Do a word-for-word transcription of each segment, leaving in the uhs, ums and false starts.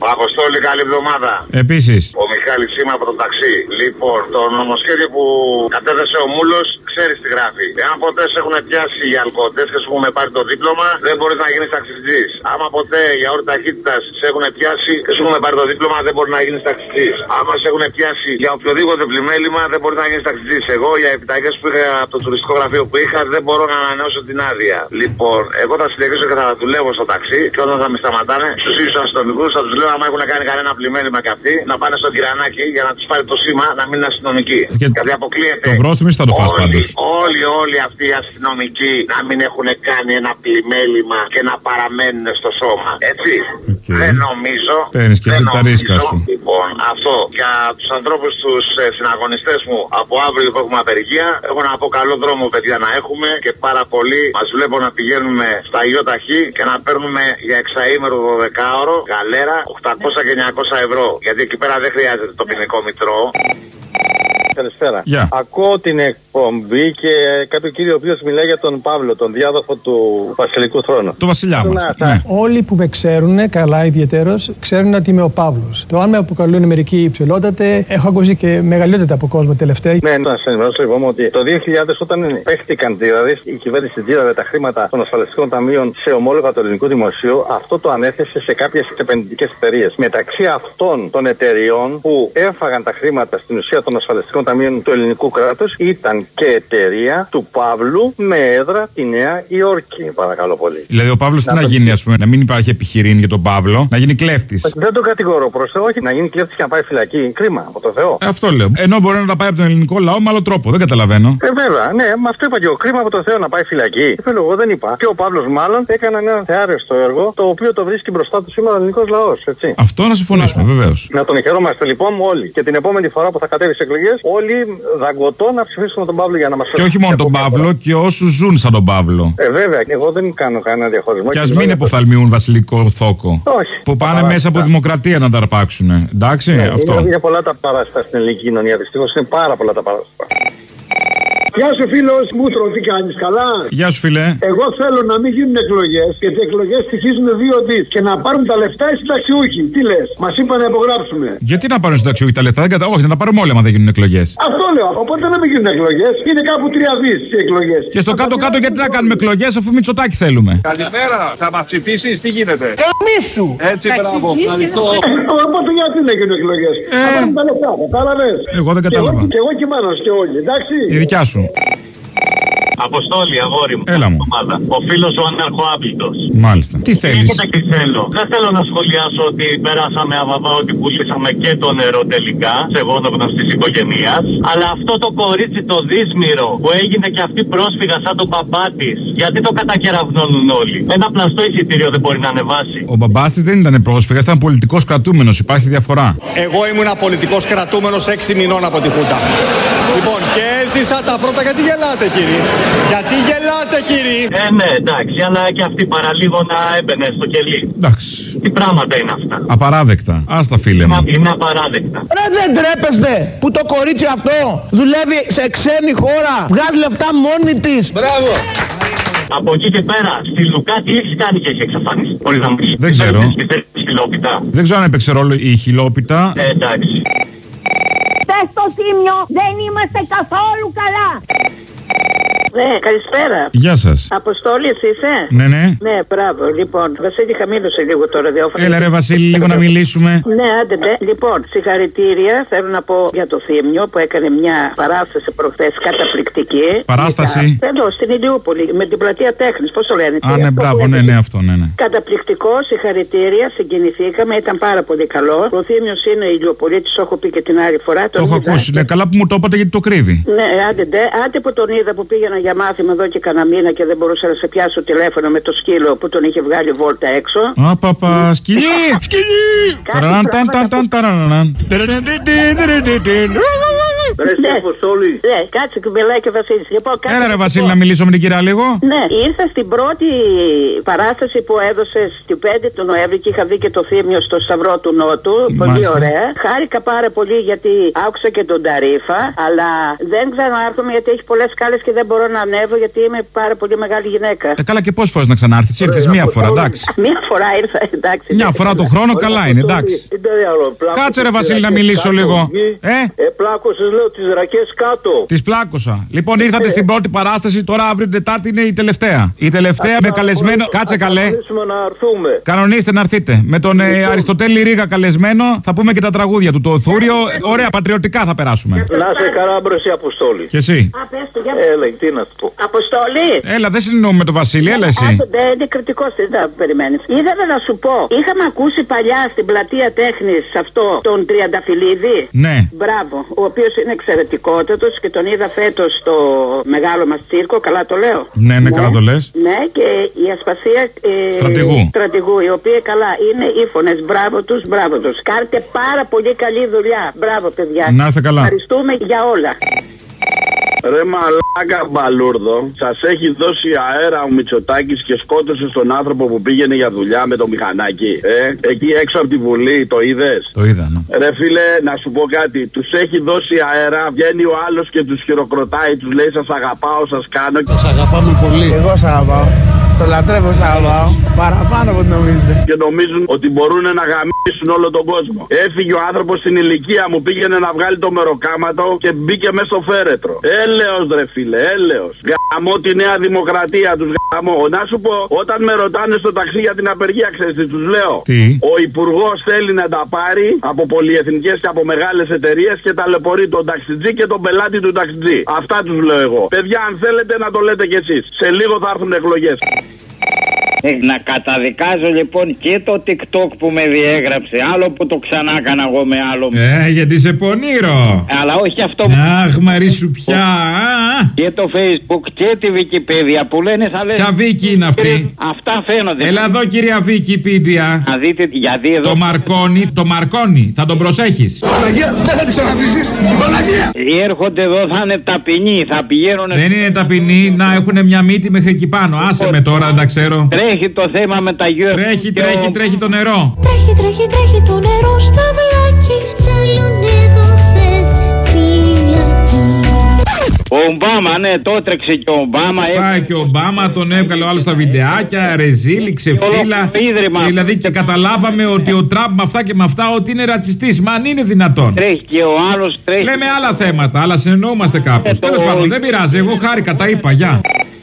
Αποστόλη, καλή εβδομάδα. Επίσης. Ο Μιχάλης είμαι από το ταξί. Λοιπόν, το νομοσχέδιο που κατέθεσε ο Μούλος, ξέρεις τι γράφει. Εάν ποτέ σε έχουν πιάσει οι αλκοοτές και σου έχουν πάρει το δίπλωμα, δεν μπορείς να γίνεις ταξιτζής. Άμα ποτέ για όρη ταχύτητας σε έχουν πιάσει και σου έχουν πάρει το δίπλωμα, δεν μπορεί να γίνεις ταξιτζής. Άμα σε έχουν πιάσει για οποιοδήποτε πλημέλημα, δεν μπορεί να γίνεις ταξιτζής. Εγώ για επιταγές που είχα από το τουριστικό γραφείο που είχα, δεν μπορώ να ανανεώσω την άδεια. Λοιπόν, εγώ θα συνεχίσω και θα δουλεύω στο ταξί και όταν θα με σταματάνε, στους ίδιους αστυνομικούς θα τους λέω, άμα έχουν κάνει κανένα πλημέλημα και αυτοί, να πάνε στο Κυρανάκι για να τους πάρει το σήμα να μην είναι αστυνομικοί. Και γιατί αποκλείεται. Το πρόστιμο θα το φας πάντως. Όλοι, όλοι αυτοί οι αστυνομικοί να μην έχουν κάνει ένα πλημέλημα και να παραμένουν στο σώμα. Έτσι. Okay. Δεν νομίζω. Παίρνεις και εσύ τα ρίσκα σου. Λοιπόν, αυτό. Για τους ανθρώπους, τους ε, συναγωνιστές μου από αύριο που έχουμε απεργία, έχω να πω καλό δρόμο, παιδιά, να έχουμε και πάρα πολύ. Μας βλέπω να πηγαίνουμε στα ΙΟΤΑΧΗ και να παίρνουμε για εξαήμερο δωδεκάωρο γαλέρα οκτακόσια και εννιακόσια ευρώ. Γιατί εκεί πέρα δεν χρειάζεται το ποινικό μητρό. Καλησπέρα. Yeah. Ακούω την εκπομπή και κάποιο κύριο ο οποίος μιλάει για τον Παύλο, τον διάδοχο του βασιλικού θρόνου. Το βασιλιά μας. Ναι. Ναι. Όλοι που με ξέρουν, καλά ιδιαιτέρως, ξέρουν ότι είμαι ο Παύλος. Το αν με αποκαλούν μερικοί υψηλότατε, έχω ακούσει και μεγαλύτερα από κόσμο τελευταία. Ναι, να σα ενημερώσω λοιπόν ότι το δύο χιλιάδες όταν παίχτηκαν δηλαδή η κυβέρνηση τζίραρε τα χρήματα των ασφαλιστικών ταμείων σε ομόλογα του ελληνικού δημοσίου, αυτό το ανέθεσε σε κάποιες επενδυτικές εταιρείες. Μεταξύ αυτών των εταιριών που έφαγαν τα χρήματα στην ουσία των ασφαλιστικών ταμείων του ελληνικού κράτους ήταν και εταιρεία του Παύλου με έδρα τη Νέα Υόρκη. Παρακαλώ πολύ. Δηλαδή ο Παύλος τι να το... γίνει, ας πούμε, να μην υπάρχει επιχειρήν για τον Παύλο, να γίνει κλέφτης. Δεν τον κατηγορώ προς Θεό, όχι να γίνει κλέφτης και να πάει φυλακή. Κρίμα από το Θεό. Ε, αυτό λέω. Ενώ μπορεί να τα πάει από τον ελληνικό λαό με άλλο τρόπο. Δεν καταλαβαίνω. Ε, βέβαια, ναι, με αυτό είπα και εγώ. Κρίμα από το Θεό να πάει φυλακή. Ε, εγώ δεν είπα. Και ο Παύλος μάλλον έκανε ένα θεάρεστο έργο το οποίο το βρίσκει μπροστά του σήμερα ο ελληνικός λαός. Έτσι. Αυτό να συμφωνήσουμε, βεβαίως. Να τον χαιρόμαστε λοιπόν όλοι. Και την επόμενη φορά που θα κατέβει σε εκλογές, όλοι δαγκωτό να ψηφίσουμε τον Παύλο για να μας φέρει. Και όχι μόνο τον Παύλο, και όσους ζουν σαν τον Παύλο. Ε, βέβαια, εγώ δεν κάνω κανένα διαχωρισμό. Και ας μην υποφθαλμιούν βασιλικό θόκο. Όχι. Που πάνε Παρά... μέσα από δημοκρατία να τα αρπάξουν. Εντάξει, ναι, αυτό. Είναι, είναι πολλά τα παράστατα στην ελληνική κοινωνία. Δυστυχώς είναι πάρα πολλά τα παράστατα. Γεια σου φίλος, Μούτρο, τι κάνεις, καλά? Γεια σου φίλε. Εγώ θέλω να μην γίνουν εκλογές, γιατί οι εκλογές στοιχίζουν δύο δις και να πάρουν τα λεφτά οι συνταξιούχοι. Τι λες, μας είπαν να υπογράψουμε. Γιατί να πάρουν συνταξιούχοι τα λεφτά, δεν κατα... όχι, να τα πάρουμε όλοι άμα δεν γίνουν εκλογές. Αυτό λέω, οπότε να μην γίνουν εκλογές, είναι κάπου τρία δις οι εκλογές. Και στο κάτω-κάτω γιατί να κάνουμε εκλογές αφού Μητσοτάκη θέλουμε. Καλημέρα, θα μας ψηφίσεις, τι γίνεται? Καμίσου! Έτσι, μπράβο, ευχαριστώ. Οπότε γιατί να γίνουν εκλογές, θα πάρουν τα λεφτά, κατάλαβες. Εγώ δεν κατάλαβα. Και εγώ και μάνος και όλοι, εντάξει. Η δικιά σου. Αποστόλη, αγόρι μου. Έλα μου. Ο φίλος ο αναρχοάπλητος. Μάλιστα. Τι θέλεις? Τι θέλω. Δεν θέλω να σχολιάσω ότι περάσαμε αβαβά, ότι πουλήσαμε και το νερό τελικά σε γόνογνος της οικογένειας. Αλλά αυτό το κορίτσι το δύσμυρο που έγινε και αυτή πρόσφυγα σαν τον μπαμπά της, γιατί το κατακεραυνώνουν όλοι? Ένα πλαστό εισιτήριο δεν μπορεί να ανεβάσει? Ο μπαμπάς της δεν ήταν πρόσφυγας, ήταν πολιτικός κρατούμενος. Υπάρχει διαφορά. Εγώ ήμουν πολιτικός κρατούμενος έξι μηνών από τη Χούντα. Λοιπόν, και έζησα τα πρώτα. Γιατί γελάτε, κύριε? Γιατί γελάτε, κύριε? Ε, ναι, εντάξει, αλλά και αυτή παραλίγο να έμπαινε στο κελί. Εντάξει. Τι πράγματα είναι αυτά? Απαράδεκτα. Άστα, φίλε μου. Είναι απαράδεκτα. Ρε, δεν τρέπεστε που το κορίτσι αυτό δουλεύει σε ξένη χώρα, βγάζει λεφτά μόνη της. Μπράβο. Από εκεί και πέρα, στη Λουκά τι έχεις κάνει και έχει εξαφανίσει? Μπορείς να μου πεις? Δεν ξέρω. Δεν ξέρω αν έπαιξε ρόλο η χιλόπιτα. Ε, εντάξει. Πες στο Τίμιο, δεν είμαστε καθόλου καλά. Ναι, καλησπέρα. Γεια σας. Αποστόλη, εσύ είσαι? Ναι, ναι. Ναι, μπράβο. Λοιπόν, Βασίλη, χαμήλωσε λίγο το ραδιόφωνο. Έλα, ρε Βασίλη, λίγο να μιλήσουμε. Ναι, άντε, ναι. Λοιπόν, συγχαρητήρια. Θέλω να πω για το Θήμιο που έκανε μια παράσταση προχθές καταπληκτική. Παράσταση. Εδώ, στην Ηλιούπολη, με την πλατεία Τέχνης. Πώς το λένε? Α, ναι, μπράβο, ναι, ναι, αυτό, ναι, ναι. Καταπληκτικό, συγχαρητήρια, συγκινηθήκαμε, ήταν πάρα πολύ καλό. Ο Θήμιος είναι Ηλιοπολίτης, το έχω πει και την άλλη φορά. Το έχω ακούσει. Ναι, καλά που μου το είπατε γιατί το κρύβει. Ναι, άντε, ναι, άντε που τον είδα που πήγαινα για μάθημα εδώ και κανένα μήνα και δεν μπορούσα να σε πιάσω τηλέφωνο με το σκύλο που τον είχε βγάλει βόλτα έξω. Α, παπα, σκυλί! Σκυλί! Ναι, Αποστόλη. Ναι, κάτσε κουμπελάει και Βασίλη. Έλα ρε Βασίλη, να μιλήσω με την κυρία λίγο. Ναι, ήρθα στην πρώτη παράσταση που έδωσε στην πέντε του Νοέμβρη και είχα δει και το Θύμιο στο Σταυρό του Νότου. Πολύ Μάλιστα. ωραία. Χάρηκα πάρα πολύ γιατί άκουσα και τον Ταρίφα, αλλά δεν ξανάρχομαι γιατί έχει πολλές σκάλες και δεν μπορώ να ανέβω γιατί είμαι πάρα πολύ μεγάλη γυναίκα. Ε, καλά, και πόσες φορές να ξανάρθεις? Ήρθες μία φορά, εντάξει. Μία φορά ήρθα, εντάξει. Μια φορά το χρόνο, καλά είναι, εντάξει. Κάτσε ρε Βασίλη να μιλήσω λίγο. Ε, πλάκωσες, λέω, τις ρακές κάτω. Τις πλάκωσα. Λοιπόν, ήρθατε στην πρώτη παράσταση, τώρα αύριο την Τετάρτη είναι η τελευταία. Η τελευταία με καλεσμένο. Κάτσε καλέ. Κανονίστε να έρθετε. Με τον ε, Αριστοτέλη Ρίγα καλεσμένο, θα πούμε και τα τραγούδια του. Το Θούριο, ωραία, πατριωτικά θα περάσουμε. Να σε καλά, μπρος η Αποστόλη. Και εσύ. Έλα, τι να σου πω. Αποστόλη. Έλα, δεν συνεννοούμε με τον Βασίλη, έλα εσύ. Δεν είναι κριτικό, δεν τα περιμένει. Ήθελα να σου πω, είχαμε ακούσει παλιά στην πλατεία Τέχνης αυτό τον Τριανταφυλλίδη. Ναι. Μπράβο. Ο οποίος είναι εξαιρετικότατος και τον είδα φέτος στο μεγάλο μας τσίρκο. Καλά το λέω. Ναι, ναι, καλά το λες. Ναι, και η Ασπασία ε, στρατηγού. στρατηγού, οι οποίοι καλά είναι ύφωνες. Μπράβο τους, μπράβο τους. Κάνετε πάρα πολύ καλή δουλειά. Μπράβο, παιδιά. Να είστε καλά. Ευχαριστούμε για όλα. Ρε μαλάκα μπαλούρδο, σας έχει δώσει αέρα ο Μητσοτάκης και σκότωσε τον άνθρωπο που πήγαινε για δουλειά με το μηχανάκι. Ε, εκεί έξω από τη Βουλή, το είδες? Το είδα, ναι. Ρε φίλε, να σου πω κάτι. Τους έχει δώσει αέρα, βγαίνει ο άλλος και τους χειροκροτάει, τους λέει σας αγαπάω, σας κάνω. Σας αγαπάμε πολύ. Εγώ σας αγαπάω. Το λατρεύω, σας αγαπάω. Παραπάνω από ό,τι νομίζετε. Και νομίζουν ότι μπορούν να γαμίσουν όλο τον κόσμο. Έφυγε ο άνθρωπος στην ηλικία μου, πήγαινε να βγάλει το μεροκάματο και μπήκε μέσα στο φέρετρο. Έλεος ρε φίλε, έλεος. Γαμώ τη Νέα Δημοκρατία, τους γαμώ. Να σου πω, όταν με ρωτάνε στο ταξί για την απεργία, ξέρεις τι τους λέω? Τι? Ο υπουργός θέλει να τα πάρει από πολυεθνικές και από μεγάλες εταιρείες και ταλαιπωρεί τον ταξιτζή και τον πελάτη του ταξιτζή. Αυτά τους λέω εγώ. Παιδιά, αν θέλετε να το λέτε κι εσείς. Σε λίγο θα έρθουν εκλογές. Ε, να καταδικάζω λοιπόν και το TikTok που με διέγραψε. Άλλο που το ξανά έκανα εγώ με άλλο. Ε, γιατί σε πονήρω. Αλλά όχι αυτό. Αχ, Μαρή σου πια. Και το Facebook και τη Wikipedia που λένε θα λένε. Ποια Βίκη είναι αυτή? Αυτά φαίνονται. Έλα εδώ κυρία Wikipedia. Να δείτε γιατί εδώ. Το Μαρκόνι, το Μαρκόνι. Θα τον προσέχεις. Παναγία, δεν θα την ξαναβρίζεις. Παναγία. Έρχονται εδώ, θα είναι ταπεινοί. Θα πηγαίνουν. Δεν είναι ταπεινοί, να έχουν μια μύτη μέχρι εκεί πάνω. Άσε με τώρα, δεν τα ξέρω. Τρέχει το θέμα με τα γιου. Τρέχει, τρέχει, τρέχει το νερό. Τρέχει, τρέχει, τρέχει το νερό στα βλάκι. Σαλον έδωσες φυλακή. Ο Ομπάμα, ναι, το έτρεξε και ο Ομπάμα. Πάει και ο Ομπάμα, τον έβγαλε ο άλλος στα βιντεάκια, ρεζίλη, ξεφύλα. Δηλαδή και καταλάβαμε ότι ο Τραμπ με αυτά και με αυτά ότι είναι ρατσιστής. Μα αν είναι δυνατόν. Τρέχει και ο άλλος τρέχει. Λέμε άλλα θέματα, αλλά συνεννοούμαστε κάπως. Τέλος πάντων, δεν πειράζει, εγώ χάρηκα, τα είπα, γεια.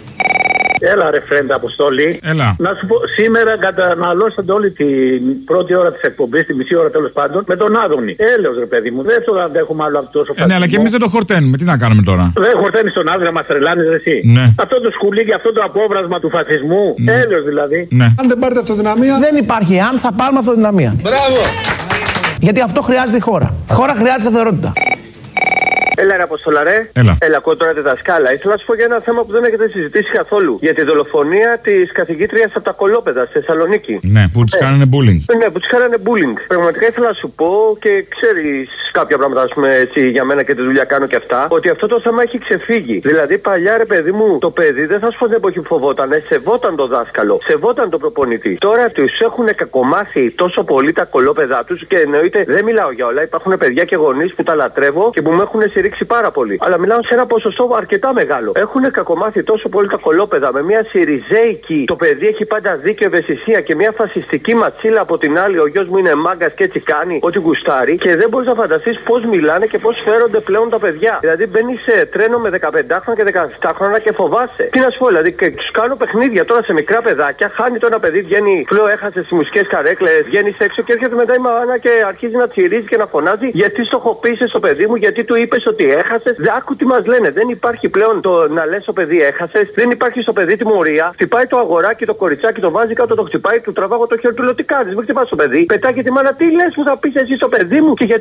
Έλα ρε φρέντα Αποστόλη. Έλα. Να σου πω, σήμερα καταναλώσατε όλη την πρώτη ώρα της εκπομπής, τη μισή ώρα τέλος πάντων, με τον Άδωνη. Έλεος ρε παιδί μου, δεν το αντέχουμε άλλο από τόσο ε, ναι, αλλά και εμείς δεν το χορταίνουμε. Τι να κάνουμε τώρα? Δεν χορταίνεις τον Άδωνη, να μας τρελάνεις εσύ. Ναι. Αυτό το σκουλίκι, αυτό το απόβρασμα του φασισμού. Ναι. Έλεος δηλαδή. Ναι. Αν δεν πάρετε αυτοδυναμία. Δεν υπάρχει αν θα πάρουμε αυτοδυναμία. Μπράβο. Γιατί αυτό χρειάζεται η χώρα. Η χώρα χρειάζεται σταθερότητα. Έλα ρε Αποστόλα ρε. Έλα. Έλα, ακούω τώρα τη δασκάλα. Ήθελα να σου πω για ένα θέμα που δεν έχετε συζητήσει καθόλου. Για τη δολοφονία της καθηγήτριας από τα Κολόπεδα στη Θεσσαλονίκη. Ναι, που της ε. κάνανε bullying. Ναι, που της κάνανε bullying. Πραγματικά ήθελα να σου πω και ξέρεις κάποια πράγματα, ας πούμε έτσι, για μένα και τη δουλειά κάνω και αυτά, ότι αυτό το θέμα έχει ξεφύγει. Δηλαδή παλιά ρε παιδί μου, το παιδί δεν θα σου πω την εποχή που φοβόταν, σεβόταν το δάσκαλο, σεβόταν τον προπονητή. Τώρα τους έχουν κακομάθει τόσο πολύ τα κολόπεδά τους και εννοείται δεν μιλάω για όλα. Υπάρχουν παιδιά και γονείς που τα λατρεύω και που με έχουν συρρήξει πάρα πολύ. Αλλά μιλάω σε ένα ποσοστό αρκετά μεγάλο. Έχουν κακομάθει τόσο πολύ τα κολόπεδα με μια σιριζέικη, το παιδί έχει πάντα δίκιο, ευαισθησία και μια φασιστική ματσίλα από την άλλη. Ο γιος μου είναι μάγκας και έτσι κάνει ό,τι γουστάρει και δεν μπορείς να φανταστείς πώς μιλάνε και πώς φέρονται πλέον τα παιδιά. Δηλαδή μπαίνει σε τρένο με δεκαπεντάχρονα και δεκαεπτάχρονα και φοβάσαι. Τι να σου πω, δηλαδή και τους κάνω παιχνίδια τώρα σε μικρά παιδάκια. Χάνει το ένα παιδί, βγαίνει φλό, έχασε τις μουσικές καρέκλες, βγαίνει έξω και έρχεται μετά η μάνα και αρχίζει να τσιρίζει και να φωνάζει γιατί στοχοποίησε στο παιδί μου, γιατί του είπε ότι έχασες. Δεν άκου τι μας λένε. Δεν υπάρχει πλέον το να λες στο παιδί έχασες. Δεν υπάρχει στο παιδί τιμωρία. Χτυπάει το αγοράκι, το κοριτσάκι, το βάζει κάτω, το χτυπάει, του τραβάγω το χέρι του. Λέω τι κάνεις, μην χτυπάς το παιδί. Πετάει και τη μάνα, τι λες που θα πεις εσύ στο παιδί μου και γιατί του έκες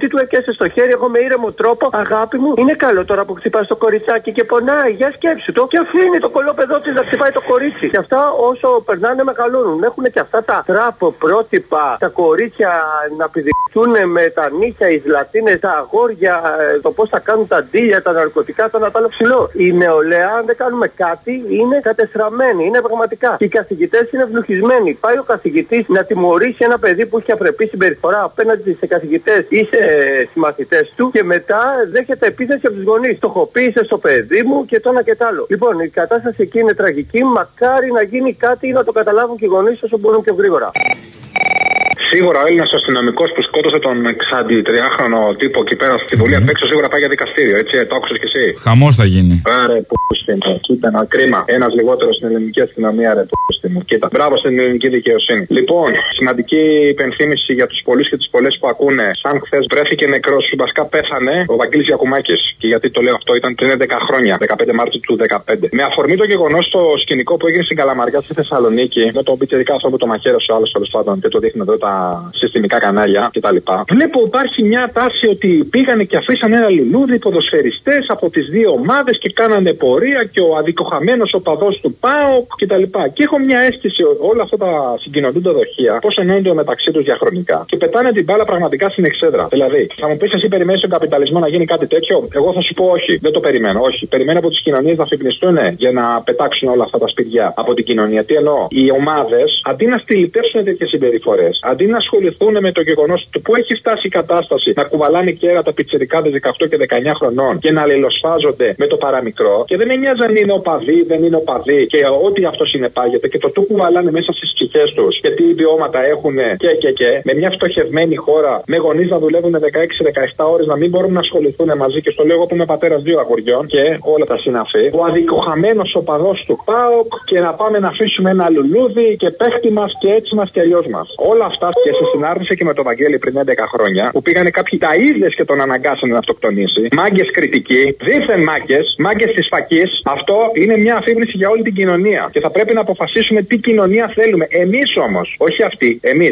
πιάσει στο χέρι, εγώ με ήρεμο τρόπο, αγάπη μου, είναι καλό τώρα που χτυπά το κοριτσάκι και πονάει. Για σκέψου το και αφήνει το κολόπεδό τη να χτυπάει το κορίτσι. Και αυτά όσο περνάνε μεγαλώνουν. Έχουν και αυτά τα τράπο πρότυπα, τα κορίτσια να πηδηχτούν με τα νύχια, οι ζλατίνες, τα αγόρια, το πώς θα κάνουν τα ντύλια, τα ναρκωτικά, το ένα το άλλο ψηλό. Η νεολαία, αν δεν κάνουμε κάτι, είναι κατεστραμμένη, είναι πραγματικά. Και οι καθηγητές είναι ευλογισμένοι. Πάει ο καθηγητής να τιμωρήσει ένα παιδί που έχει απρεπή συμπεριφορά απέναντι σε καθηγητές ή σε συμμαθητές του και μετά δέχεται επίθεση από τους γονείς. Στοχοποίησε στο παιδί μου και το ένα και το άλλο. Λοιπόν, η κατάσταση εκεί είναι τραγική. Μακάρι να γίνει κάτι ή να το καταλάβουν και οι γονείς όσο μπορούν πιο γρήγορα. Σίγουρα ο Έλληνας αστυνομικός που σκότωσε τον εξαντιτριάχρονο τύπο εκεί πέρα στη Βουλή απ' έξω σίγουρα πάει για δικαστήριο, έτσι, το άκουσες κι εσύ. Χαμός θα γίνει. Άρε, πούστη μου, κοίτα ένα κρίμα. Ένας λιγότερος στην ελληνική αστυνομία, ρε, πούστη μου, κοίτα. Μπράβο στην ελληνική δικαιοσύνη. Λοιπόν, σημαντική υπενθύμηση για τους πολλούς και τις πολλές που ακούνε. Σαν χθες βρέθηκε νεκρός, βασικά πέθανε ο Βαγγέλης Γιακουμάκης. Και γιατί το λέω αυτό, ήταν πριν έντεκα χρόνια, δεκαπέντε Μάρτιου του δεκαπέντε. Με αφορμή το γεγονός στο σκηνικό που έγινε στην Καλαμαριά στη Θεσσαλονίκη, με τον πιτσιρικά αυτό που το μαχαίρωσε ο άλλος τέλος πάντων και το δείχνει εδώ τα συστημικά κανάλια κτλ. Βλέπω υπάρχει μια τάση ότι πήγανε και αφήσανε ένα λουλούδι ποδοσφαιριστές από τις δύο ομάδες και κάνανε πορεία και ο αδικοχαμένος οπαδός του ΠΑΟΚ κτλ. Και έχω μια αίσθηση όλα αυτά τα συγκοινωνούντα δοχεία πώς ενώνονται μεταξύ τους διαχρονικά και πετάνε την μπάλα πραγματικά στην εξέδρα. Δηλαδή, θα μου πεις εσύ περιμένεις τον καπιταλισμό να γίνει κάτι τέτοιο? Εγώ θα σου πω όχι, δεν το περιμένω. Όχι. Περιμένω από τις κοινωνίες να αφυπνιστούν για να πετάξουν όλα αυτά τα σπηριά από την κοινωνία. Τι εννοώ? Οι ομάδες αντί να στυλιτεύσουν τέτοιες συμπεριφορές, αντί να ασχοληθούν με το γεγονός του που έχει φτάσει η κατάσταση να κουβαλάνε κέρατα πιτσιρικάδες δεκαοκτώ και δεκαεννιά χρονών και να αλληλοσφάζονται με το παραμικρό και δεν με νοιάζει αν είναι οπαδί, δεν είναι οπαδί και ό,τι αυτό συνεπάγεται και το του κουβαλάνε μέσα στις ψυχές τους και τι βιώματα έχουν και και και με μια φτωχευμένη χώρα με γονείς να δουλεύουν δεκαέξι δεκαεπτά ώρες να μην μπορούν να ασχοληθούν μαζί και στο λέω εγώ που είμαι πατέρας δύο αγοριών και όλα τα συναφή. Ο αδικοχαμένος οπαδός του ΠΑΟΚ και να πάμε να αφήσουμε ένα λουλούδι και παίχτη μας και έτσι μας και αλλιώς μας. Όλα αυτά και σε συνάρτηση και με τον Βαγγέλη πριν έντεκα χρόνια που πήγανε κάποιοι ταΐδες και τον αναγκάσανε να αυτοκτονήσει. Μάγκες κριτικοί, δίθεν μάγκες, μάγκες της φακής. Αυτό είναι μια αφήγηση για όλη την κοινωνία και θα πρέπει να αποφασίσουμε τι κοινωνία θέλουμε. Εμείς όμως, όχι αυτοί, εμείς.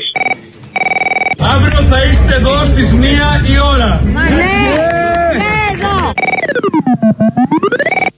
Αύριο θα είστε εδώ στις μία η ώρα. Μα ναι, ναι, εδώ.